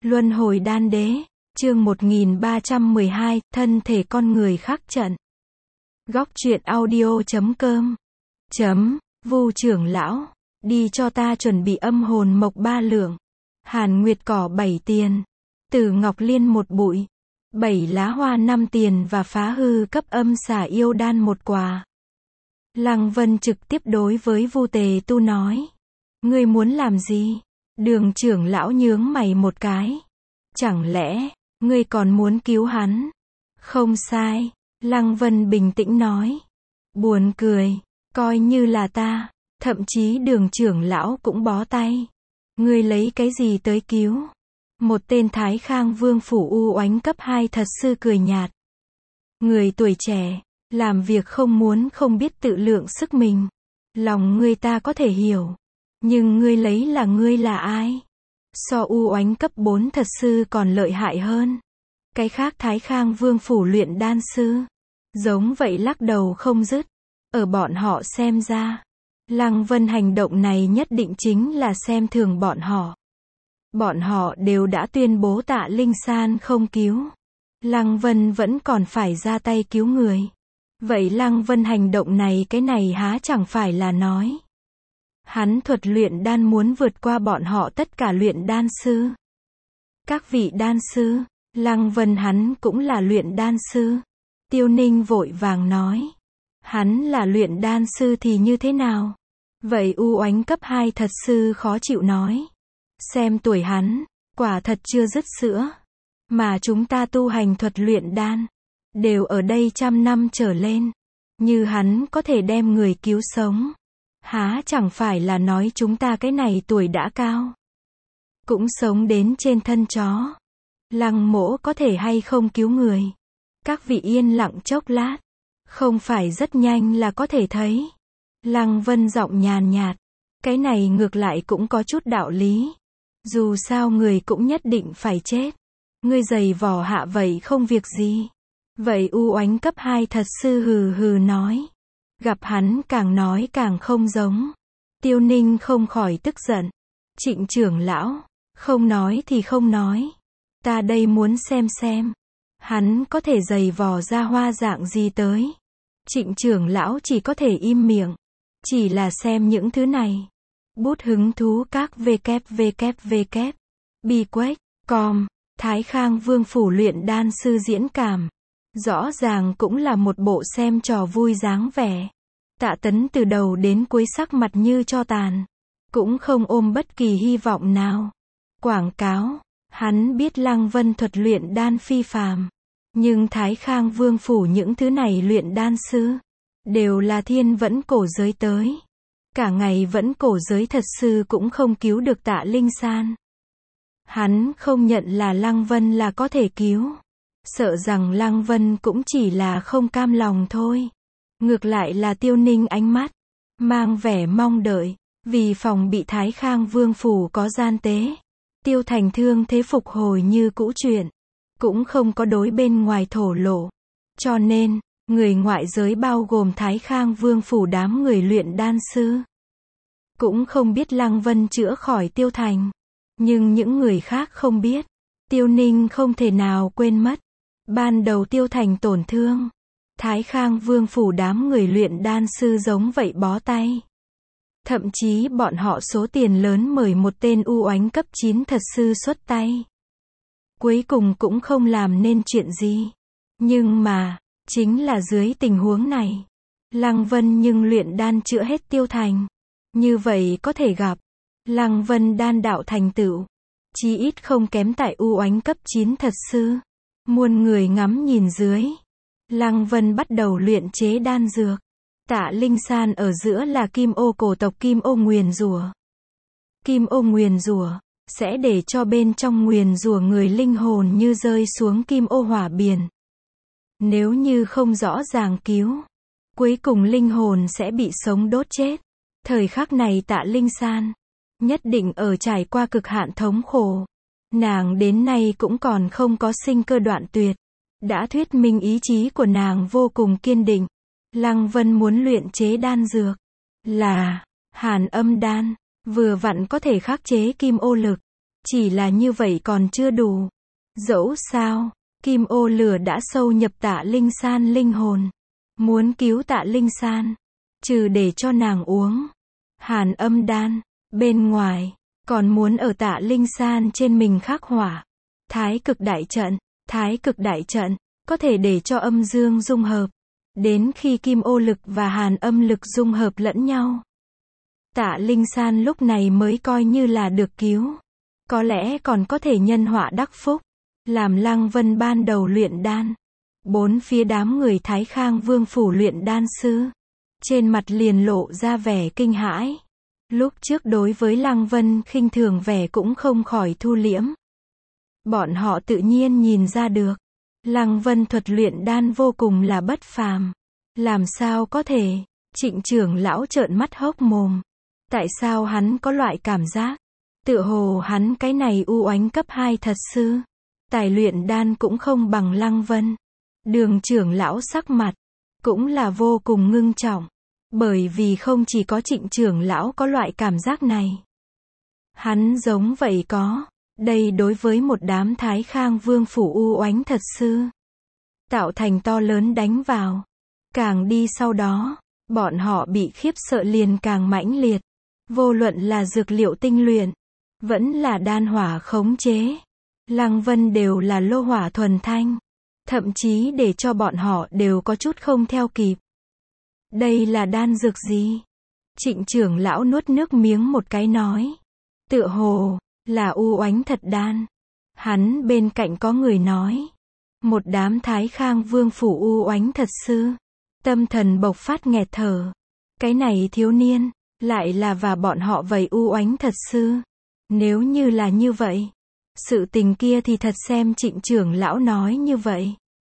Luân hồi đan đế, chương 1312, thân thể con người khắc trận. Góc truyện audio.com Vu trưởng lão, đi cho ta chuẩn bị âm hồn mộc 3 lượng, hàn nguyệt cỏ 7 tiền, tử ngọc liên 1 bụi, 7 lá hoa 5 tiền và phá hư cấp âm xả yêu đan 1 quả. Lăng Vân trực tiếp đối với Vu Tề Tu nói. Ngươi muốn làm gì? Đường trưởng lão nhướng mày một cái. Chẳng lẽ, ngươi còn muốn cứu hắn? Không sai, Lăng Vân bình tĩnh nói. Buồn cười, coi như là ta, thậm chí đường trưởng lão cũng bó tay. Ngươi lấy cái gì tới cứu? Một tên Thái Khang Vương phủ u oánh cấp 2 thật sư cười nhạt. Người tuổi trẻ, làm việc không muốn không biết tự lượng sức mình. Lòng ngươi ta có thể hiểu. Nhưng ngươi lấy là ngươi là ai? So u oánh cấp 4 thật sư còn lợi hại hơn. Cái khác Thái Khang Vương phủ luyện đan sư. Giống vậy lắc đầu không dứt. Ở bọn họ xem ra. Lăng Vân hành động này nhất định chính là xem thường bọn họ. Bọn họ đều đã tuyên bố Tạ Linh San không cứu. Lăng Vân vẫn còn phải ra tay cứu người. Vậy Lăng Vân hành động này cái này há chẳng phải là nói. Hắn thuật luyện đan muốn vượt qua bọn họ tất cả luyện đan sư. Các vị đan sư, Lăng Vân hắn cũng là luyện đan sư. Tiêu Ninh vội vàng nói. Hắn là luyện đan sư thì như thế nào? Vậy u oánh cấp 2 thật sư khó chịu nói. Xem tuổi hắn, quả thật chưa dứt sữa. Mà chúng ta tu hành thuật luyện đan, đều ở đây 100 năm trở lên. Như hắn có thể đem người cứu sống. Há chẳng phải là nói chúng ta cái này tuổi đã cao. Cũng sống đến trên thân chó. Lăng mỗ có thể hay không cứu người. Các vị yên lặng chốc lát. Không phải rất nhanh là có thể thấy. Lăng Vân giọng nhàn nhạt. Cái này ngược lại cũng có chút đạo lý. Dù sao người cũng nhất định phải chết. Ngươi giày vò hạ vậy không việc gì. Vậy u oánh cấp 2 thật sư hừ hừ nói. Gặp hắn càng nói càng không giống. Tiêu Ninh không khỏi tức giận. Trịnh trưởng lão, không nói thì không nói. Ta đây muốn xem. Hắn có thể giày vò ra hoa dạng gì tới. Trịnh trưởng lão chỉ có thể im miệng. Chỉ là xem những thứ này. Bút hứng thú các www. Biquest.com. Thái Khang Vương phủ luyện đan sư diễn cảm. Rõ ràng cũng là một bộ xem trò vui dáng vẻ. Tạ Tấn từ đầu đến cuối sắc mặt như tro tàn. Cũng không ôm bất kỳ hy vọng nào. Quảng cáo. Hắn biết Lăng Vân thuật luyện đan phi phàm. Nhưng Thái Khang Vương phủ những thứ này luyện đan sư. Đều là thiên vẫn cổ giới tới. Cả ngày vẫn cổ giới thật sư cũng không cứu được Tạ Linh San. Hắn không nhận là Lăng Vân là có thể cứu. Sợ rằng Lăng Vân cũng chỉ là không cam lòng thôi. Ngược lại là Tiêu Ninh ánh mắt mang vẻ mong đợi, vì phòng bị Thái Khang Vương phủ có gian tế. Tiêu Thành thương thế phục hồi như cũ chuyện, cũng không có đối bên ngoài thổ lộ. Cho nên, người ngoại giới bao gồm Thái Khang Vương phủ đám người luyện đan sư, cũng không biết Lăng Vân chữa khỏi Tiêu Thành. Nhưng những người khác không biết. Tiêu Ninh không thể nào quên mất. Ban đầu Tiêu Thành tổn thương. Thái Khang Vương phủ đám người luyện đan sư giống vậy bó tay. Thậm chí bọn họ số tiền lớn mời một tên u oánh cấp 9 thật sư xuất tay. Cuối cùng cũng không làm nên chuyện gì. Nhưng mà, chính là dưới tình huống này. Lăng Vân nhưng luyện đan chữa hết Tiêu Thành. Như vậy có thể gặp. Lăng Vân đan đạo thành tựu. Chí ít không kém tại u oánh cấp 9 thật sư. Muôn người ngắm nhìn dưới. Lăng Vân bắt đầu luyện chế đan dược. Tạ Linh San ở giữa là Kim Ô cổ tộc Kim Ô nguyền rủa. Kim Ô nguyền rủa sẽ để cho bên trong nguyền rủa người linh hồn như rơi xuống Kim Ô hỏa biển. Nếu như không rõ ràng cứu, cuối cùng linh hồn sẽ bị sống đốt chết. Thời khắc này Tạ Linh San nhất định ở trải qua cực hạn thống khổ. Nàng đến nay cũng còn không có sinh cơ đoạn tuyệt. Đã thuyết minh ý chí của nàng vô cùng kiên định. Lăng Vân muốn luyện chế đan dược là hàn âm đan, vừa vặn có thể khắc chế kim ô lực. Chỉ là như vậy còn chưa đủ. Dẫu sao, kim ô lửa đã sâu nhập Tạ Linh San linh hồn. Muốn cứu Tạ Linh San, trừ để cho nàng uống Hàn Âm đan, bên ngoài, còn muốn ở Tạ Linh San trên mình khắc hỏa Thái Cực Đại Trận. Thái Cực Đại Trận có thể để cho âm dương dung hợp, đến khi kim ô lực và hàn âm lực dung hợp lẫn nhau, Tạ Linh San lúc này mới coi như là được cứu. Có lẽ còn có thể nhân họa đắc phúc, làm Lăng Vân ban đầu luyện đan. Bốn phía đám người Thái Khang Vương phủ luyện đan sư, trên mặt liền lộ ra vẻ kinh hãi. Lúc trước đối với Lăng Vân khinh thường vẻ cũng không khỏi thu liễm. Bọn họ tự nhiên nhìn ra được, Lăng Vân thuật luyện đan vô cùng là bất phàm. Làm sao có thể? Trịnh trưởng lão trợn mắt hốc mồm. Tại sao hắn có loại cảm giác, tựa hồ hắn cái này u oánh cấp 2 thật sư, tài luyện đan cũng không bằng Lăng Vân. Đường trưởng lão sắc mặt cũng là vô cùng ngưng trọng, bởi vì không chỉ có Trịnh trưởng lão có loại cảm giác này. Hắn giống vậy có. Đây đối với một đám Thái Khang Vương phủ u oánh thật sư, tạo thành to lớn đánh vào. Càng đi sau đó, bọn họ bị khiếp sợ liền càng mãnh liệt. Vô luận là dược liệu tinh luyện, vẫn là đan hỏa khống chế, Lăng Vân đều là lô hỏa thuần thanh. Thậm chí để cho bọn họ đều có chút không theo kịp. Đây là đan dược gì? Trịnh trưởng lão nuốt nước miếng một cái nói. Tựa hồ là u oánh thật đan. Hắn bên cạnh có người nói. Một đám Thái Khang Vương phủ u oánh thật sư, tâm thần bộc phát nghẹt thở. Cái này thiếu niên, lại là và bọn họ vậy u oánh thật sư. Nếu như là như vậy, sự tình kia thì thật xem Trịnh trưởng lão nói như vậy.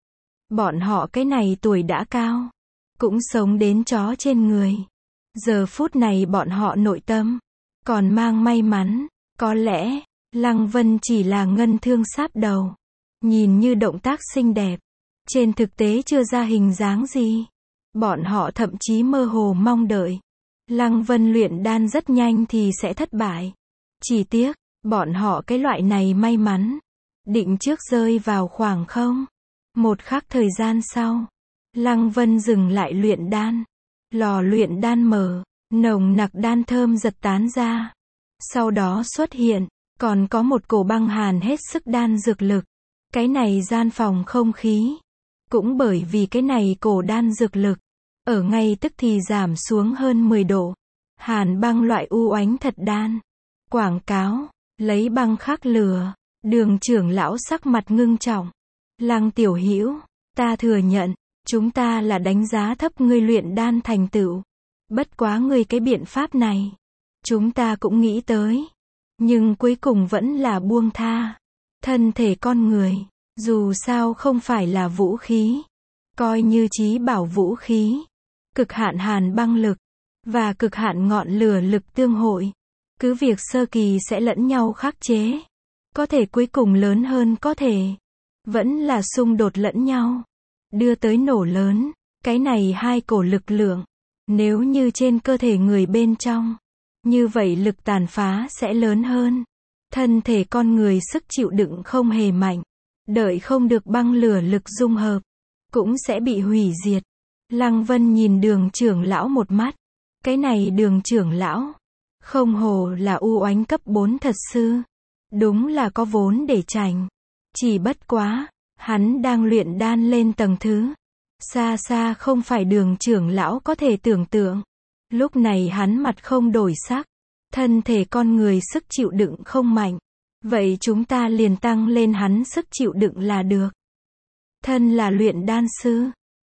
Bọn họ cái này tuổi đã cao, cũng sống đến chó trên người. Giờ phút này bọn họ nội tâm còn mang may mắn. Có lẽ Lăng Vân chỉ là ngân thương sáp đầu, nhìn như động tác xinh đẹp, trên thực tế chưa ra hình dáng gì. Bọn họ thậm chí mơ hồ mong đợi Lăng Vân luyện đan rất nhanh thì sẽ thất bại. Chỉ tiếc, bọn họ cái loại này may mắn định trước rơi vào khoảng không. Một khắc thời gian sau, Lăng Vân dừng lại luyện đan. Lò luyện đan mở, nồng nặc đan thơm giật tán ra. Sau đó xuất hiện, còn có một cổ băng hàn hết sức đan dược lực. Cái này gian phòng không khí, cũng bởi vì cái này cổ đan dược lực, ở ngay tức thì giảm xuống hơn 10 độ. Hàn băng loại u oánh thật đan. Quảng cáo, lấy băng khắc lửa. Đường trưởng lão sắc mặt ngưng trọng. Lăng tiểu hữu, ta thừa nhận, chúng ta là đánh giá thấp ngươi luyện đan thành tựu. Bất quá ngươi cái biện pháp này, chúng ta cũng nghĩ tới. Nhưng cuối cùng vẫn là buông tha. Thân thể con người, dù sao không phải là vũ khí. Coi như chí bảo vũ khí. Cực hạn hàn băng lực, và cực hạn ngọn lửa lực tương hội. Cứ việc sơ kỳ sẽ lẫn nhau khắc chế. Có thể cuối cùng lớn hơn có thể. Vẫn là xung đột lẫn nhau. Đưa tới nổ lớn. Cái này hai cổ lực lượng. Nếu như trên cơ thể người bên trong, như vậy lực tàn phá sẽ lớn hơn. Thân thể con người sức chịu đựng không hề mạnh. Đợi không được băng lửa lực dung hợp, cũng sẽ bị hủy diệt. Lăng Vân nhìn đường trưởng lão một mắt. Cái này đường trưởng lão, không hồ là u oánh cấp 4 thật sư. Đúng là có vốn để trành. Chỉ bất quá, hắn đang luyện đan lên tầng thứ. Xa xa không phải đường trưởng lão có thể tưởng tượng. Lúc này hắn mặt không đổi sắc. Thân thể con người sức chịu đựng không mạnh. Vậy chúng ta liền tăng lên hắn sức chịu đựng là được. Thân là luyện đan sư,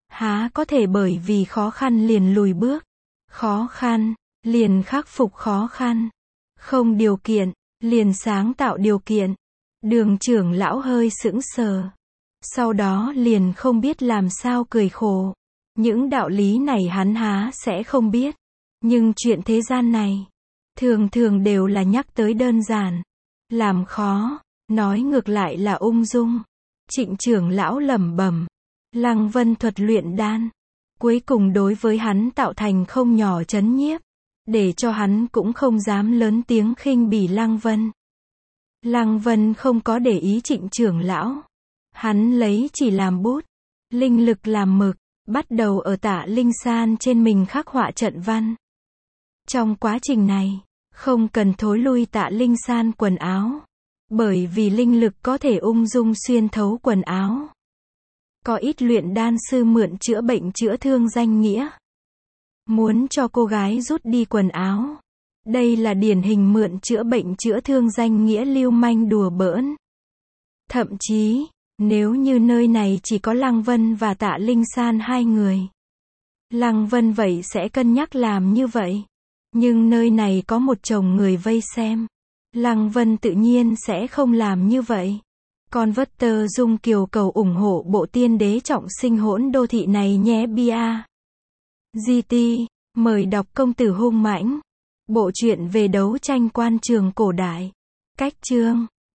há có thể bởi vì khó khăn liền lùi bước. Khó khăn, liền khắc phục khó khăn. Không điều kiện, liền sáng tạo điều kiện. Đường trưởng lão hơi sững sờ. Sau đó liền không biết làm sao cười khổ. Những đạo lý này hắn há sẽ không biết. Nhưng chuyện thế gian này, thường thường đều là nhắc tới đơn giản. Làm khó, nói ngược lại là ung dung. Trịnh trưởng lão lẩm bẩm. Lăng Vân thuật luyện đan, cuối cùng đối với hắn tạo thành không nhỏ chấn nhiếp. Để cho hắn cũng không dám lớn tiếng khinh bỉ Lăng Vân. Lăng Vân không có để ý Trịnh trưởng lão. Hắn lấy chỉ làm bút, linh lực làm mực, bắt đầu ở Tạ Linh San trên mình khắc họa trận văn. Trong quá trình này, không cần thối lui Tạ Linh San quần áo, bởi vì linh lực có thể ung dung xuyên thấu quần áo. Có ít luyện đan sư mượn chữa bệnh chữa thương danh nghĩa, muốn cho cô gái rút đi quần áo. Đây là điển hình mượn chữa bệnh chữa thương danh nghĩa lưu manh đùa bỡn. Thậm chí, nếu như nơi này chỉ có Lăng Vân và Tạ Linh San hai người, Lăng Vân vậy sẽ cân nhắc làm như vậy. Nhưng nơi này có một chồng người vây xem, Lăng Vân tự nhiên sẽ không làm như vậy. Con vất tơ Dung Kiều cầu ủng hộ bộ tiên đế trọng sinh hỗn đô thị này nhé bia. GT, mời đọc Công tử hung mãnh. Bộ truyện về đấu tranh quan trường cổ đại. Cách chương